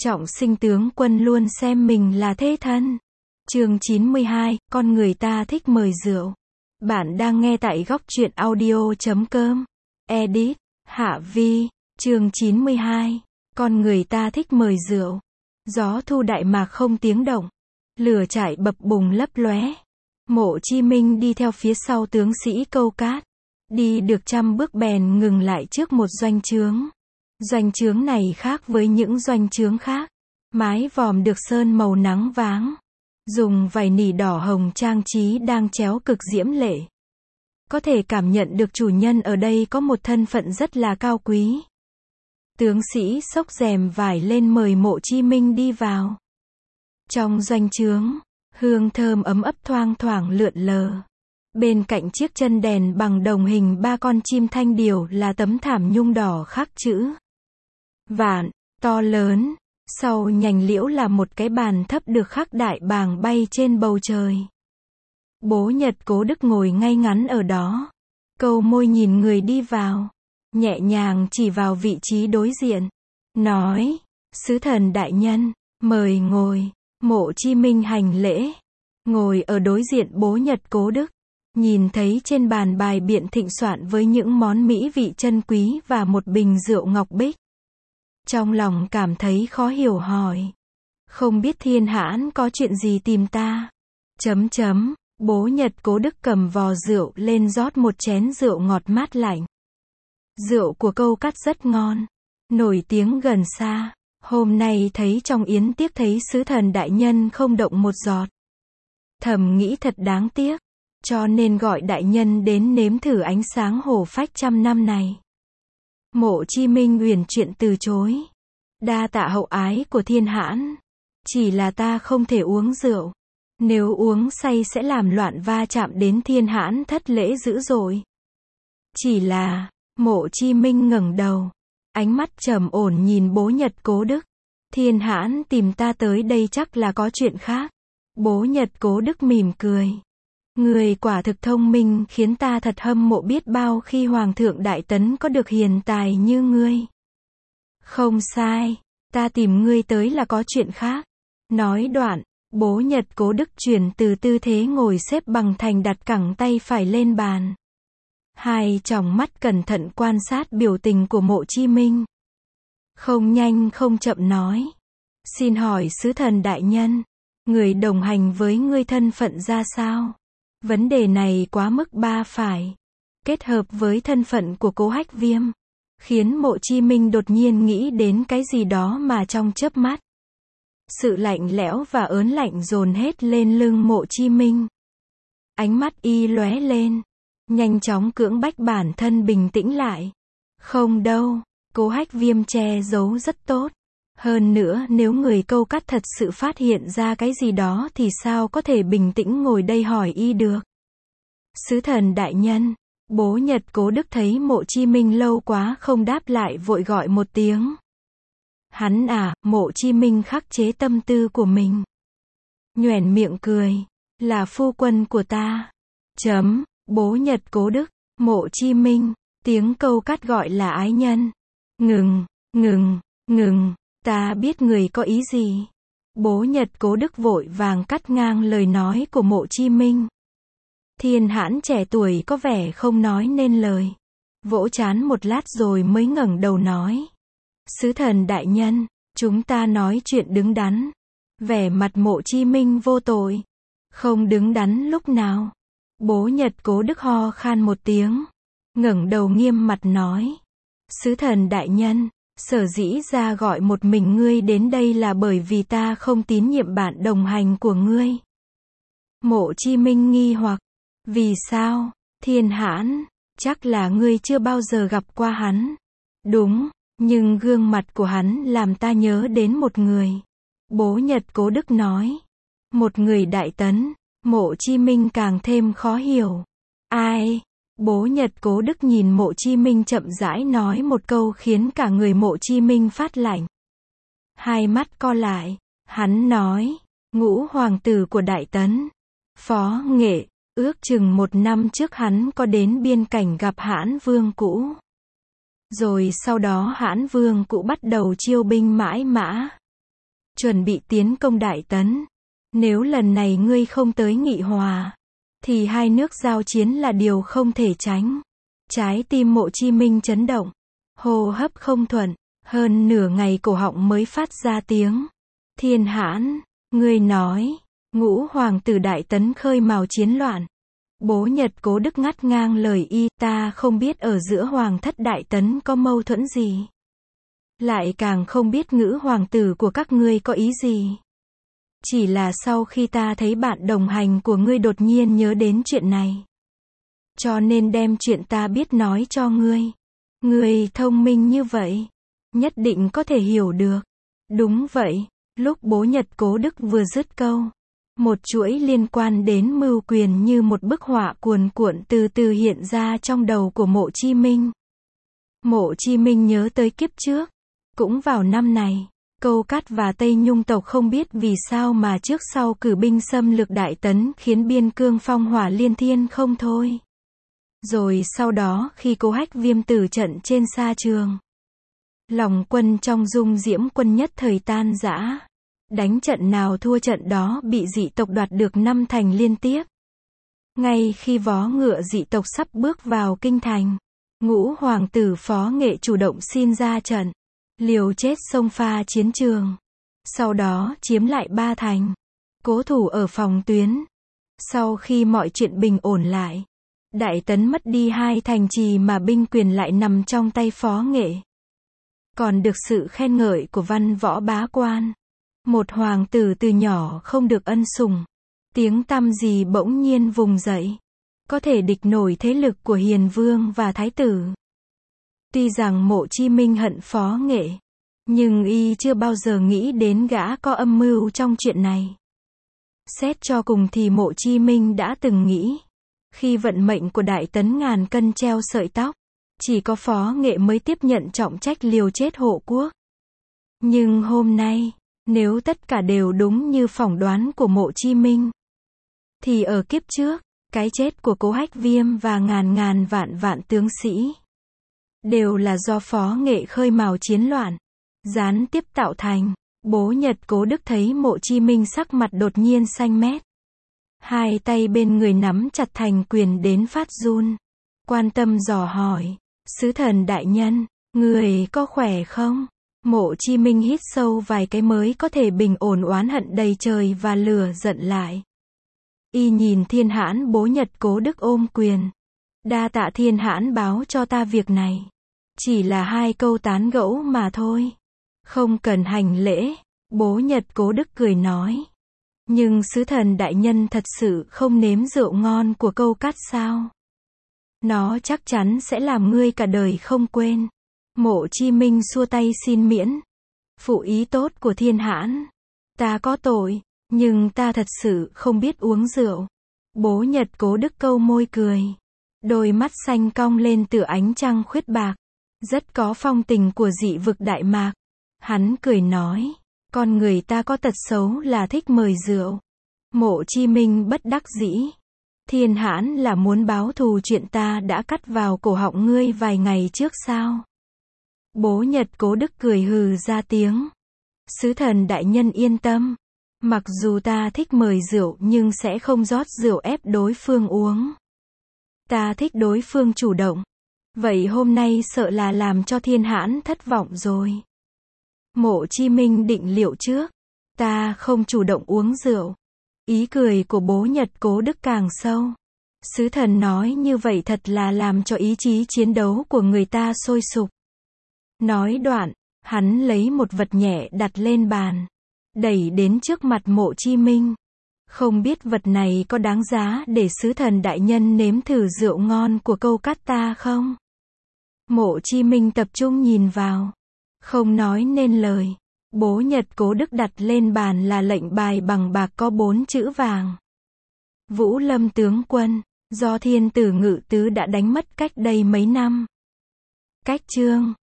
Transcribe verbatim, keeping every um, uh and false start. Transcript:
Trọng sinh tướng quân luôn xem mình là thế thân. Chương chín mươi hai, con người ta thích mời rượu. Bạn đang nghe tại góc truyện audio chấm com. Edit, Hạ Vi, chương chín mươi hai. Con người ta thích mời rượu. Gió thu đại mạc không tiếng động. Lửa trại bập bùng lấp lóe. Mộ Chí Minh đi theo phía sau tướng sĩ Câu Cát. Đi được trăm bước bèn ngừng lại trước một doanh trướng. Doanh trướng này khác với những doanh trướng khác. Mái vòm được sơn màu nắng váng. Dùng vải nỉ đỏ hồng trang trí đang chéo cực diễm lệ. Có thể cảm nhận được chủ nhân ở đây có một thân phận rất là cao quý. Tướng sĩ xốc rèm vải lên mời Mộ Chí Minh đi vào. Trong doanh trướng, hương thơm ấm ấp thoang thoảng lượn lờ. Bên cạnh chiếc chân đèn bằng đồng hình ba con chim thanh điểu là tấm thảm nhung đỏ khắc chữ Vạn, to lớn. Sau nhành liễu là một cái bàn thấp được khắc đại bàng bay trên bầu trời. Bố Nhật Cố Đức ngồi ngay ngắn ở đó. Câu môi nhìn người đi vào. Nhẹ nhàng chỉ vào vị trí đối diện. Nói, sứ thần đại nhân, mời ngồi. Mộ Chí Minh hành lễ. Ngồi ở đối diện bố Nhật Cố Đức. Nhìn thấy trên bàn bài biện thịnh soạn với những món mỹ vị chân quý và một bình rượu ngọc bích. Trong lòng cảm thấy khó hiểu hỏi. Không biết Thiên Hãn có chuyện gì tìm ta? Chấm chấm, bố Nhật Cố Đức cầm vò rượu lên rót một chén rượu ngọt mát lạnh. Rượu của Câu Cát rất ngon. Nổi tiếng gần xa. Hôm nay thấy trong yến tiếc thấy sứ thần đại nhân không động một giọt. Thầm nghĩ thật đáng tiếc. Cho nên gọi đại nhân đến nếm thử ánh sáng hổ phách trăm năm này. Mộ Chí Minh uyển chuyển từ chối. Đa tạ hậu ái của Thiên Hãn. Chỉ là ta không thể uống rượu. Nếu uống say sẽ làm loạn va chạm đến Thiên Hãn thất lễ dữ dội. Chỉ là, Mộ Chí Minh ngẩng đầu. Ánh mắt trầm ổn nhìn bố Nhật Cố Đức. Thiên Hãn tìm ta tới đây chắc là có chuyện khác. Bố Nhật Cố Đức mỉm cười. Người quả thực thông minh khiến ta thật hâm mộ biết bao khi Hoàng thượng Đại Tấn có được hiền tài như ngươi. Không sai, ta tìm ngươi tới là có chuyện khác. Nói đoạn, bố Nhật Cố Đức chuyển từ tư thế ngồi xếp bằng thành đặt cẳng tay phải lên bàn. Hai tròng mắt cẩn thận quan sát biểu tình của Mộ Chí Minh. Không nhanh không chậm nói. Xin hỏi sứ thần đại nhân, người đồng hành với ngươi thân phận ra sao? Vấn đề này quá mức ba phải. Kết hợp với thân phận của Cố Hách Viêm. Khiến Mộ Chí Minh đột nhiên nghĩ đến cái gì đó mà trong chớp mắt. Sự lạnh lẽo và ớn lạnh dồn hết lên lưng Mộ Chí Minh. Ánh mắt y lóe lên. Nhanh chóng cưỡng bách bản thân bình tĩnh lại. Không đâu, Cố Hách Viêm che giấu rất tốt. Hơn nữa nếu người Câu Cát thật sự phát hiện ra cái gì đó thì sao có thể bình tĩnh ngồi đây hỏi y được. Sứ thần đại nhân, bố Nhật Cố Đức thấy Mộ Chí Minh lâu quá không đáp lại vội gọi một tiếng. Hắn à, Mộ Chí Minh khắc chế tâm tư của mình. Nhoẻn miệng cười, là phu quân của ta. Chấm, bố Nhật Cố Đức, Mộ Chí Minh, tiếng Câu Cát gọi là ái nhân. Ngừng, ngừng, ngừng. Ta biết người có ý gì. Bố Nhật Cố Đức vội vàng cắt ngang lời nói của Mộ Chí Minh. Thiên Hãn trẻ tuổi có vẻ không nói nên lời. Vỗ trán một lát rồi mới ngẩng đầu nói. Sứ thần đại nhân, chúng ta nói chuyện đứng đắn. Vẻ mặt Mộ Chí Minh vô tội. Không đứng đắn lúc nào. Bố Nhật Cố Đức ho khan một tiếng. Ngẩng đầu nghiêm mặt nói. Sứ thần đại nhân. Sở dĩ ra gọi một mình ngươi đến đây là bởi vì ta không tín nhiệm bạn đồng hành của ngươi. Mộ Chí Minh nghi hoặc. Vì sao? Thiên Hãn, chắc là ngươi chưa bao giờ gặp qua hắn. Đúng, nhưng gương mặt của hắn làm ta nhớ đến một người. Bố Nhật Cố Đức nói. Một người Đại Tấn. Mộ Chí Minh càng thêm khó hiểu. Ai? Bố Nhật Cố Đức nhìn Mộ Chí Minh chậm rãi nói một câu khiến cả người Mộ Chí Minh phát lạnh. Hai mắt co lại, hắn nói, ngũ hoàng tử của Đại Tấn, Phó Nghệ, ước chừng một năm trước hắn có đến biên cảnh gặp Hãn Vương cũ. Rồi sau đó Hãn Vương cũ bắt đầu chiêu binh mãi mã. chuẩn bị tiến công Đại Tấn. Nếu lần này ngươi không tới nghị hòa, thì hai nước giao chiến là điều không thể tránh. Trái tim Mộ Chí Minh chấn động, hô hấp không thuận, hơn nửa ngày cổ họng mới phát ra tiếng. Thiên Hãn, ngươi nói, Ngũ hoàng tử Đại Tấn khơi mào chiến loạn. Bố Nhật Cố Đức ngắt ngang lời y, ta không biết ở giữa hoàng thất Đại Tấn có mâu thuẫn gì. Lại càng không biết Ngũ hoàng tử của các ngươi có ý gì. Chỉ là sau khi ta thấy bạn đồng hành của ngươi đột nhiên nhớ đến chuyện này, cho nên đem chuyện ta biết nói cho ngươi. Ngươi thông minh như vậy, nhất định có thể hiểu được. Đúng vậy, lúc Bố Nhật Cố Đức vừa dứt câu, một chuỗi liên quan đến mưu quyền như một bức họa cuồn cuộn từ từ hiện ra trong đầu của Mộ Chí Minh. Mộ Chí Minh nhớ tới kiếp trước, cũng vào năm này, Câu Cát và Tây Nhung tộc không biết vì sao mà trước sau cử binh xâm lược Đại Tấn khiến biên cương phong hỏa liên thiên không thôi. Rồi sau đó khi Cố Hách Viêm tử trận trên sa trường, lòng quân trong Dung Diễm quân nhất thời tan rã. Đánh trận nào thua trận đó bị dị tộc đoạt được năm thành liên tiếp. Ngay khi vó ngựa dị tộc sắp bước vào kinh thành, Ngũ hoàng tử Phó Nghệ chủ động xin ra trận, liều chết xông pha chiến trường. Sau đó chiếm lại ba thành, cố thủ ở phòng tuyến. Sau khi mọi chuyện bình ổn lại, Đại Tấn mất đi hai thành trì mà binh quyền lại nằm trong tay Phó Nghệ. Còn được sự khen ngợi của văn võ bá quan. Một hoàng tử từ nhỏ không được ân sủng, tiếng tăm gì bỗng nhiên vùng dậy, có thể địch nổi thế lực của hiền vương và thái tử. Tuy rằng Mộ Chí Minh hận Phó Nghệ, nhưng y chưa bao giờ nghĩ đến gã có âm mưu trong chuyện này. Xét cho cùng thì Mộ Chí Minh đã từng nghĩ, khi vận mệnh của Đại Tấn ngàn cân treo sợi tóc, chỉ có Phó Nghệ mới tiếp nhận trọng trách liều chết hộ quốc. Nhưng hôm nay, nếu tất cả đều đúng như phỏng đoán của Mộ Chí Minh, thì ở kiếp trước, cái chết của Cố Hách Viêm và ngàn ngàn vạn vạn tướng sĩ đều là do Phó Nghệ khơi mào chiến loạn, gián tiếp tạo thành. Bố Nhật Cố Đức thấy Mộ Chí Minh sắc mặt đột nhiên xanh mét, hai tay bên người nắm chặt thành quyền đến phát run, quan tâm dò hỏi, sứ thần đại nhân, người có khỏe không? Mộ Chí Minh hít sâu vài cái mới có thể bình ổn oán hận đầy trời và lửa giận lại. Y nhìn Thiên Hãn. Bố Nhật Cố Đức ôm quyền, đa tạ Thiên Hãn báo cho ta việc này. Chỉ là hai câu tán gẫu mà thôi, không cần hành lễ. Bố Nhật Cố Đức cười nói, nhưng sứ thần đại nhân thật sự không nếm rượu ngon của Câu Cát sao? Nó chắc chắn sẽ làm ngươi cả đời không quên. Mộ Chí Minh xua tay xin miễn. Phụ ý tốt của Thiên Hãn, ta có tội, nhưng ta thật sự không biết uống rượu. Bố Nhật Cố Đức câu môi cười, đôi mắt xanh cong lên tựa ánh trăng khuyết bạc, rất có phong tình của dị vực Đại Mạc. Hắn cười nói, con người ta có tật xấu là thích mời rượu. Mộ Chí Minh bất đắc dĩ, Thiên Hãn là muốn báo thù chuyện ta đã cắt vào cổ họng ngươi vài ngày trước sao? Bố Nhật Cố Đức cười hừ ra tiếng, sứ thần đại nhân yên tâm, mặc dù ta thích mời rượu nhưng sẽ không rót rượu ép đối phương uống. Ta thích đối phương chủ động. Vậy hôm nay sợ là làm cho Thiên Hãn thất vọng rồi. Mộ Chí Minh định liệu trước, ta không chủ động uống rượu. Ý cười của Bố Nhật Cố Đức càng sâu. Sứ thần nói như vậy thật là làm cho ý chí chiến đấu của người ta sôi sục. Nói đoạn, hắn lấy một vật nhẹ đặt lên bàn, đẩy đến trước mặt Mộ Chí Minh. Không biết vật này có đáng giá để sứ thần đại nhân nếm thử rượu ngon của Câu Cát ta không? Mộ Chí Minh tập trung nhìn vào, không nói nên lời. Bố Nhật Cố Đức đặt lên bàn là lệnh bài bằng bạc có bốn chữ vàng. Vũ Lâm tướng quân, do Thiên tử Ngự tứ đã đánh mất cách đây mấy năm. Cách chương